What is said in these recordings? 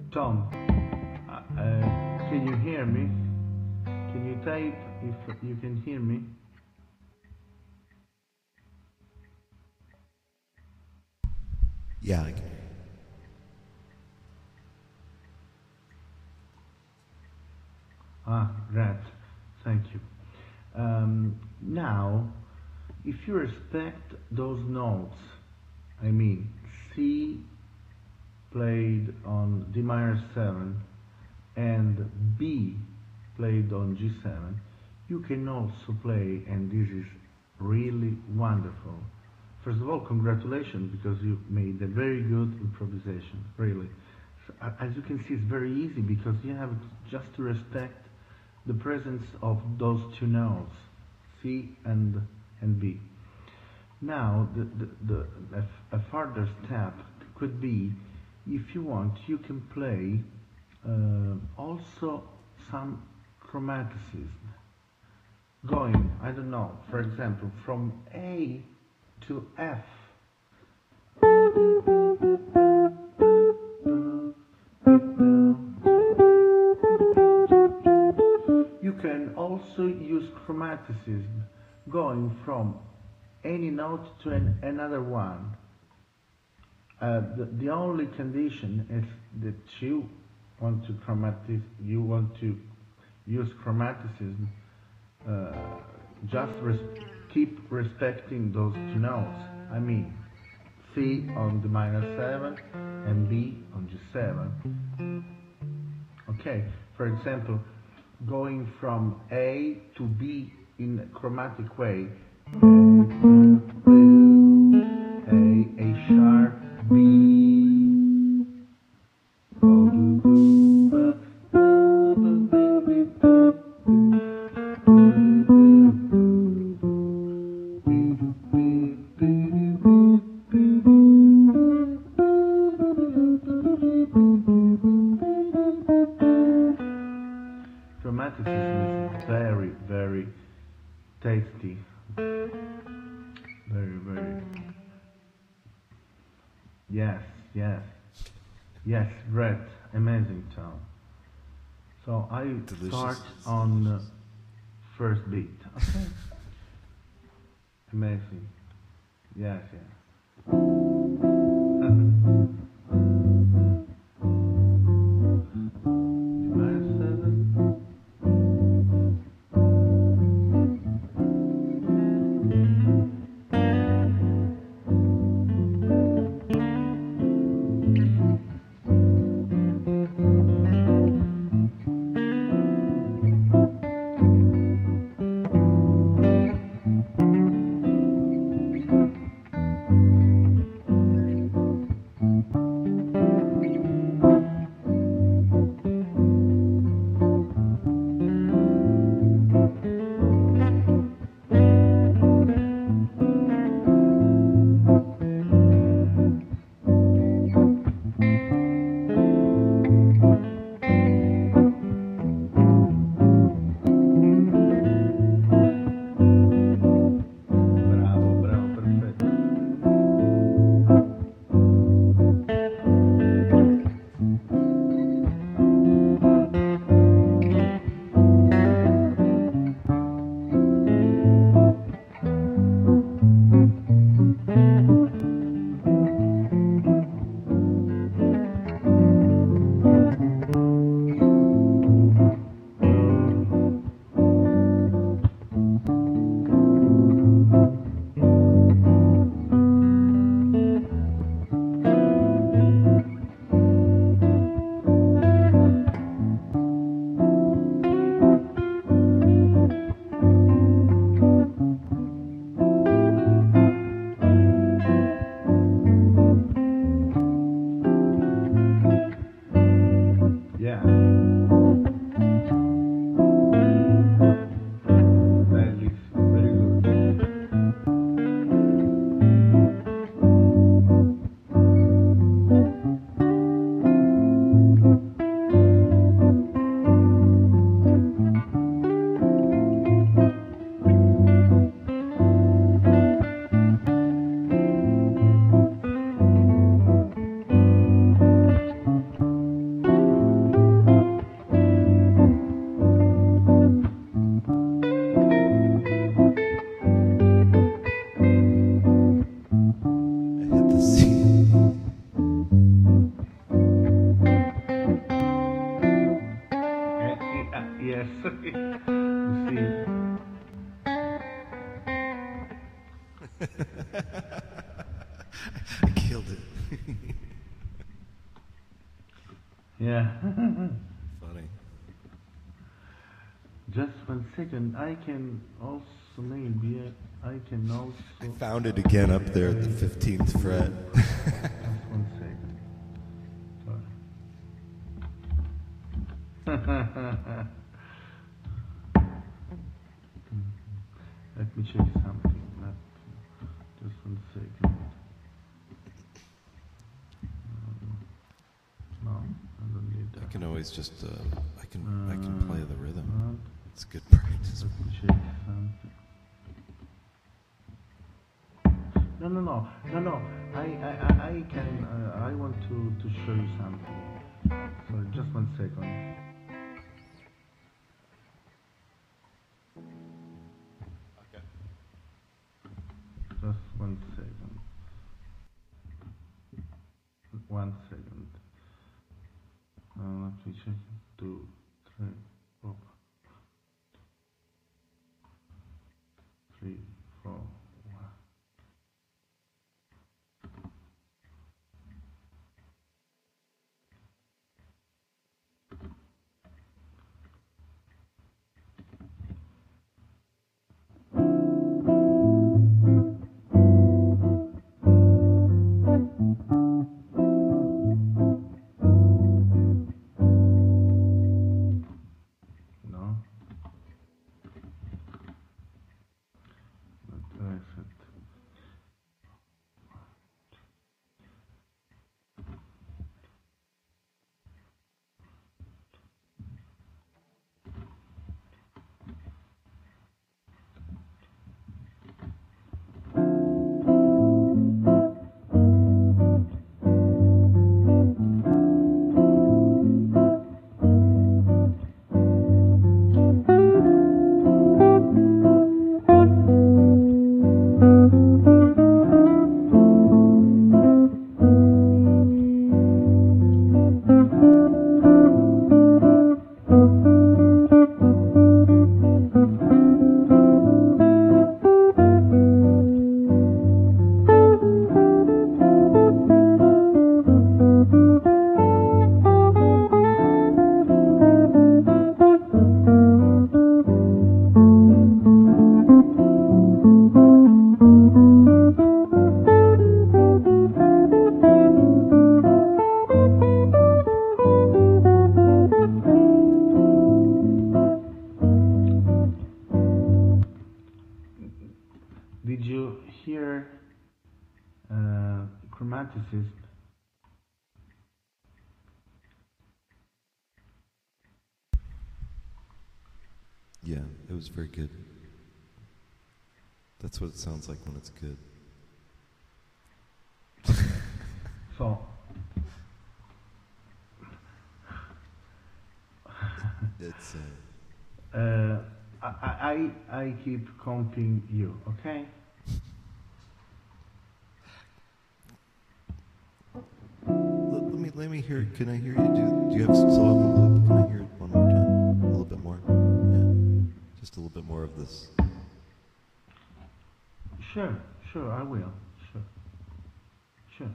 Tom, can you hear me? Can you type if you can hear me? Yeah, I can. Right. Thank you. Now, if you respect those notes, I mean C played on D minor 7 and B played on G7, you can also play, and this is really wonderful. First of all, congratulations, because you made a very good improvisation, really. So, as you can see, it's very easy because you have just to respect the presence of those two notes, C and B. Now, a further step could be, if you want, you can play also some chromaticism, going, I don't know, for example, from A to F. You can also use chromaticism, going from any note to another one. The only condition is that you want to use chromaticism. Just keep respecting those two notes. I mean, C on the minor 7 and B on G7. Okay, for example, going from A to B in a chromatic way. A sharp, B, chromaticism is very, very tasty. Very, very. Yes, yes. Yes, great. Amazing, Tom. So I start on first beat. Okay. Amazing. Yes, yes. Yeah. Funny. Just 1 second. I can also maybe I can also. I found it again up there at the 15th fret. Just 1 second. Sorry. Let me check something. Not just 1 second. No, I don't need that. I can always just I can play the rhythm. It's good practice. Let me check something. No. I can. I want to show you something. Sorry, just 1 second. Okay. Just 1 second. 1 second. Let me check. 2, 3, 4. 3, 4, 1. No. That's it. Did you hear chromaticist? Yeah, it was very good. That's what it sounds like when it's good. So It's I keep comping you, okay? let me hear. Can I hear you? Do you have still have a loop? Can I hear it one more time? A little bit more. Yeah, just a little bit more of this. Sure, I will. Sure.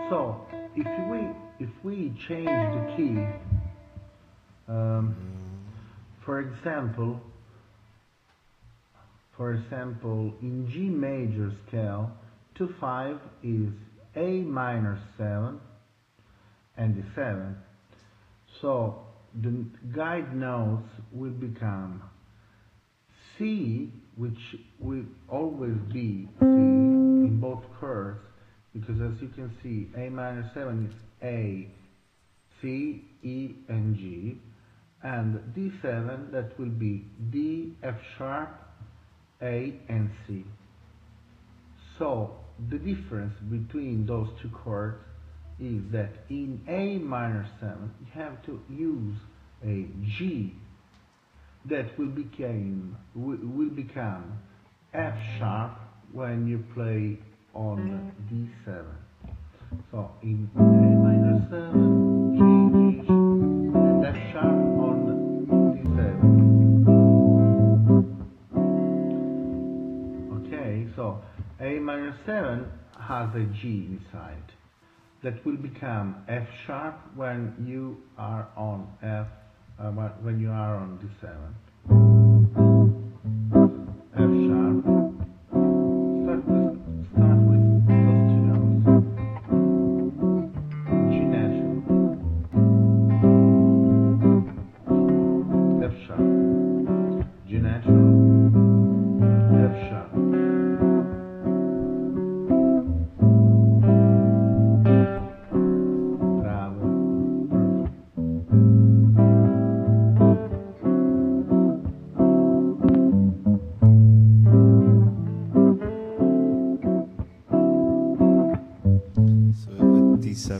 So if we change the key, um, for example, in G major scale, 2/5 is A minor 7 and the 7. So the guide notes will become C, which will always be C in both chords, because as you can see, A minor 7 is A, C, E, and G, and D7 that will be D, F sharp, A, and C. So the difference between those two chords is that in A minor 7 you have to use a G that will become F sharp when you play on D7. So in A minor 7, G, and F sharp on D7. Okay, so A minor 7 has a G inside that will become F sharp when you are on when you are on D7. F sharp. Start with those two notes. G natural. F sharp. G natural. F sharp. Bravo. So with D7.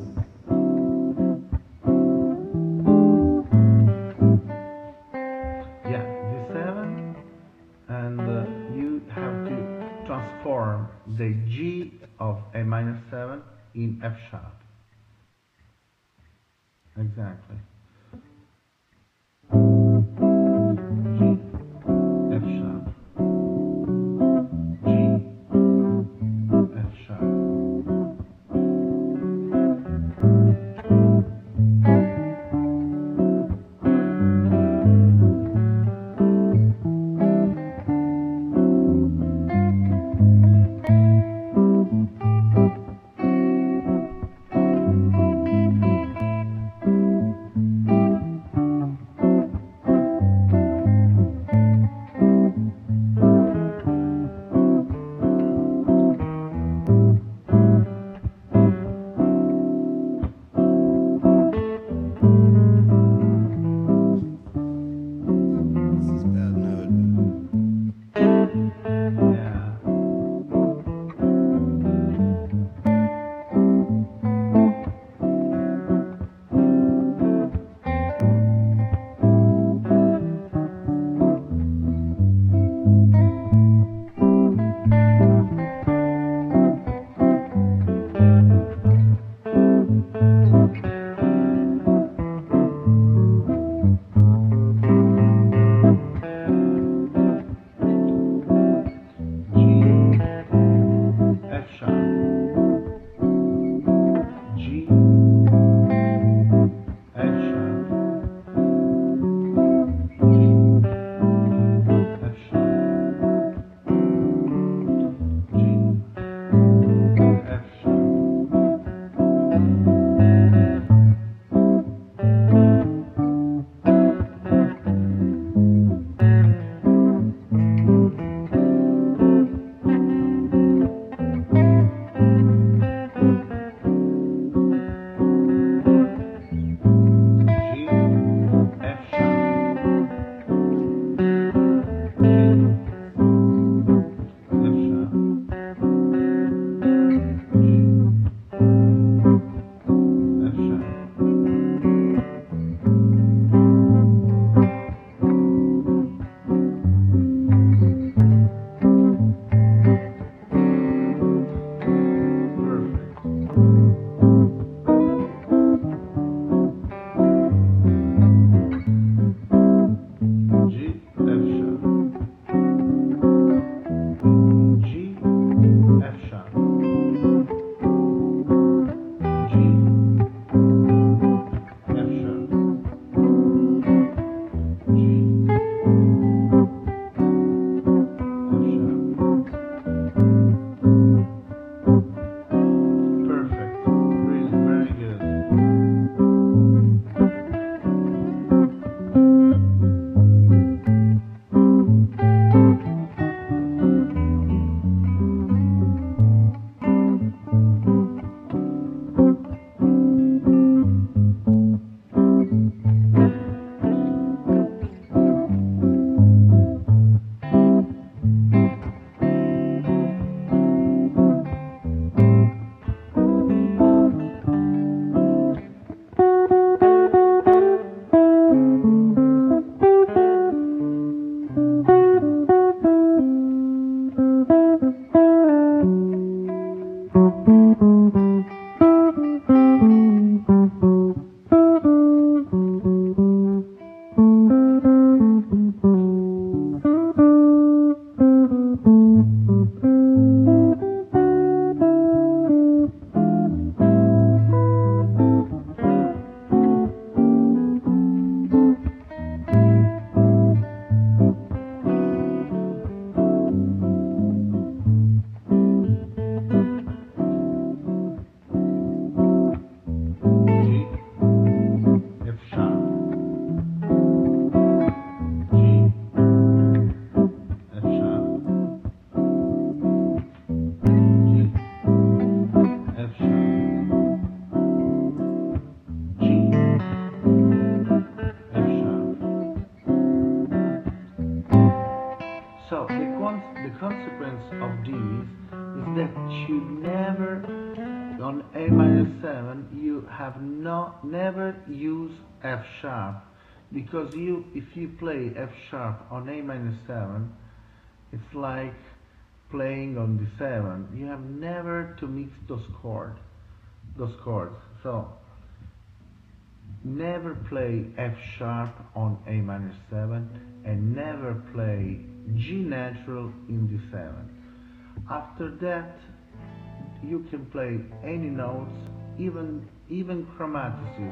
Yeah, D7, and you have to transform the G of A minor 7 in F sharp. Exactly. G, F sharp. G, F sharp. minor 7, you have never use F sharp, because if you play F sharp on A minor 7, it's like playing on D7. You have never to mix those chords. So never play F sharp on A minor 7, and never play G natural in D7. After that, you can play any notes, even chromatices.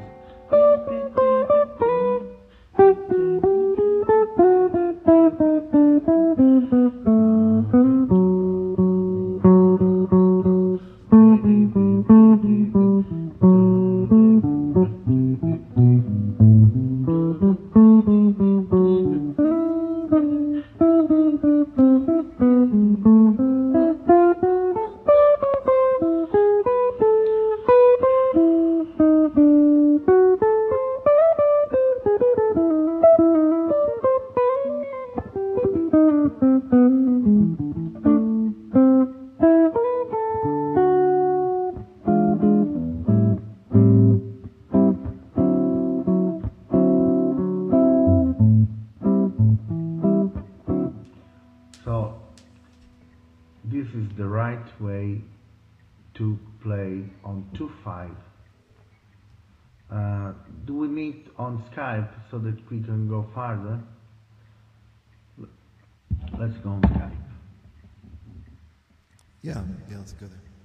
So this is the right way to play on 2/5. Do we meet on Skype so that we can go farther? Let's go on Skype. Yeah, let's go there.